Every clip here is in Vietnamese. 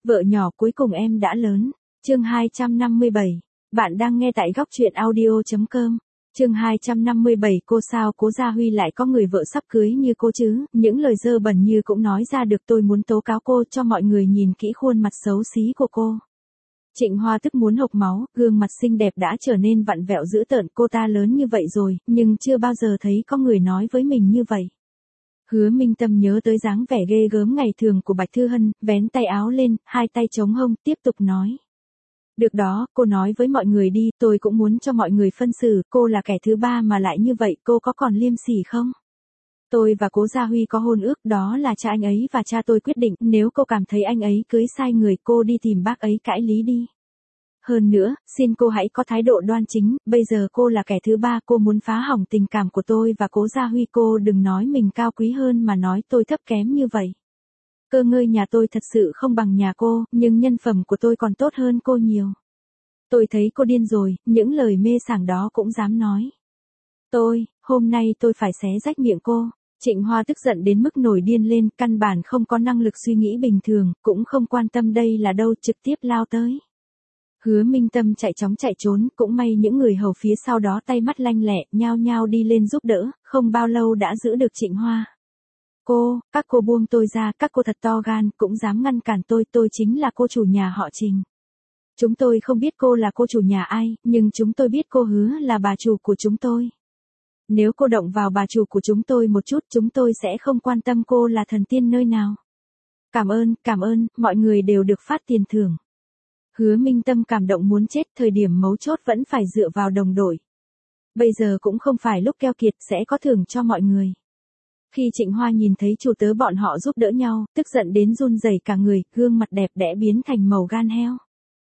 Vợ nhỏ cuối cùng em đã lớn. Chương 257. Bạn đang nghe tại góc truyện audio.com. Chương 257. Cô sao Cố Gia Huy lại có người vợ sắp cưới như cô chứ? Những lời dơ bẩn như cũng nói ra được. Tôi muốn tố cáo cô cho mọi người nhìn kỹ khuôn mặt xấu xí của cô. Trịnh Hoa tức muốn hộc máu, gương mặt xinh đẹp đã trở nên vặn vẹo dữ tợn. Cô ta lớn như vậy rồi, nhưng chưa bao giờ thấy có người nói với mình như vậy. Hứa Minh Tâm nhớ tới dáng vẻ ghê gớm ngày thường của Bạch Thư Hân, vén tay áo lên, hai tay chống hông, tiếp tục nói. Được đó, cô nói với mọi người đi, tôi cũng muốn cho mọi người phân xử, cô là kẻ thứ ba mà lại như vậy, cô có còn liêm sỉ không? Tôi và Cố Gia Huy có hôn ước, đó là cha anh ấy và cha tôi quyết định, nếu cô cảm thấy anh ấy cưới sai người, cô đi tìm bác ấy cãi lý đi. Hơn nữa, xin cô hãy có thái độ đoan chính, bây giờ cô là kẻ thứ ba, cô muốn phá hỏng tình cảm của tôi và Cố Gia Huy, cô đừng nói mình cao quý hơn mà nói tôi thấp kém như vậy. Cơ ngơi nhà tôi thật sự không bằng nhà cô, nhưng nhân phẩm của tôi còn tốt hơn cô nhiều. Tôi thấy cô điên rồi, những lời mê sảng đó cũng dám nói. Hôm nay tôi phải xé rách miệng cô. Trịnh Hoa tức giận đến mức nổi điên lên, căn bản không có năng lực suy nghĩ bình thường, cũng không quan tâm đây là đâu, trực tiếp lao tới. Hứa Minh Tâm chạy chóng chạy trốn, cũng may những người hầu phía sau đó tay mắt lanh lẹ, nhao nhao đi lên giúp đỡ, không bao lâu đã giữ được Trịnh Hoa. Các cô buông tôi ra, các cô thật to gan, cũng dám ngăn cản tôi chính là cô chủ nhà họ Trình. Chúng tôi không biết cô là cô chủ nhà ai, nhưng chúng tôi biết cô Hứa là bà chủ của chúng tôi. Nếu cô động vào bà chủ của chúng tôi một chút, chúng tôi sẽ không quan tâm cô là thần tiên nơi nào. Cảm ơn, mọi người đều được phát tiền thưởng. Hứa Minh Tâm cảm động muốn chết, thời điểm mấu chốt vẫn phải dựa vào đồng đội. Bây giờ cũng không phải lúc keo kiệt, sẽ có thưởng cho mọi người. Khi Trịnh Hoa nhìn thấy chủ tớ bọn họ giúp đỡ nhau, tức giận đến run rẩy cả người, gương mặt đẹp đẽ biến thành màu gan heo.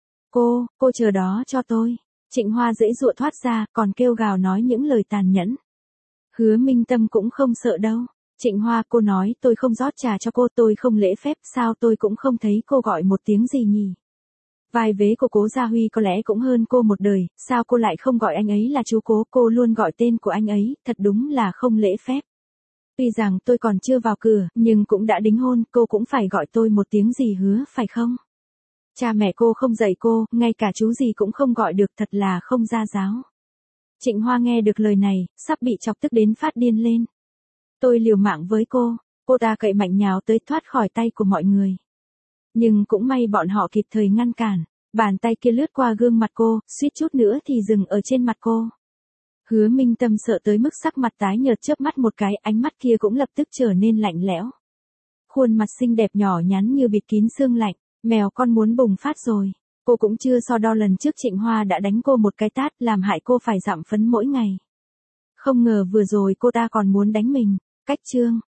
Cô chờ đó cho tôi. Trịnh Hoa giãy giụa thoát ra, còn kêu gào nói những lời tàn nhẫn. Hứa Minh Tâm cũng không sợ đâu. Trịnh Hoa, cô nói tôi không rót trà cho cô, tôi không lễ phép, sao tôi cũng không thấy cô gọi một tiếng gì nhỉ? Vai vế của Cố Gia Huy có lẽ cũng hơn cô một đời, sao cô lại không gọi anh ấy là chú Cố, cô luôn gọi tên của anh ấy, thật đúng là không lễ phép. Tuy rằng tôi còn chưa vào cửa, nhưng cũng đã đính hôn, cô cũng phải gọi tôi một tiếng gì Hứa, phải không? Cha mẹ cô không dạy cô, ngay cả chú gì cũng không gọi được, thật là không gia giáo. Trịnh Hoa nghe được lời này, sắp bị chọc tức đến phát điên lên. Tôi liều mạng với cô ta cậy mạnh nhào tới thoát khỏi tay của mọi người. Nhưng cũng may bọn họ kịp thời ngăn cản, bàn tay kia lướt qua gương mặt cô, suýt chút nữa thì dừng ở trên mặt cô. Hứa Minh Tâm sợ tới mức sắc mặt tái nhợt, chớp mắt một cái, ánh mắt kia cũng lập tức trở nên lạnh lẽo. Khuôn mặt xinh đẹp nhỏ nhắn như bịt kín sương lạnh, mèo con muốn bùng phát rồi. Cô cũng chưa so đo lần trước Trịnh Hoa đã đánh cô một cái tát, làm hại cô phải dặm phấn mỗi ngày. Không ngờ vừa rồi cô ta còn muốn đánh mình. Cách chương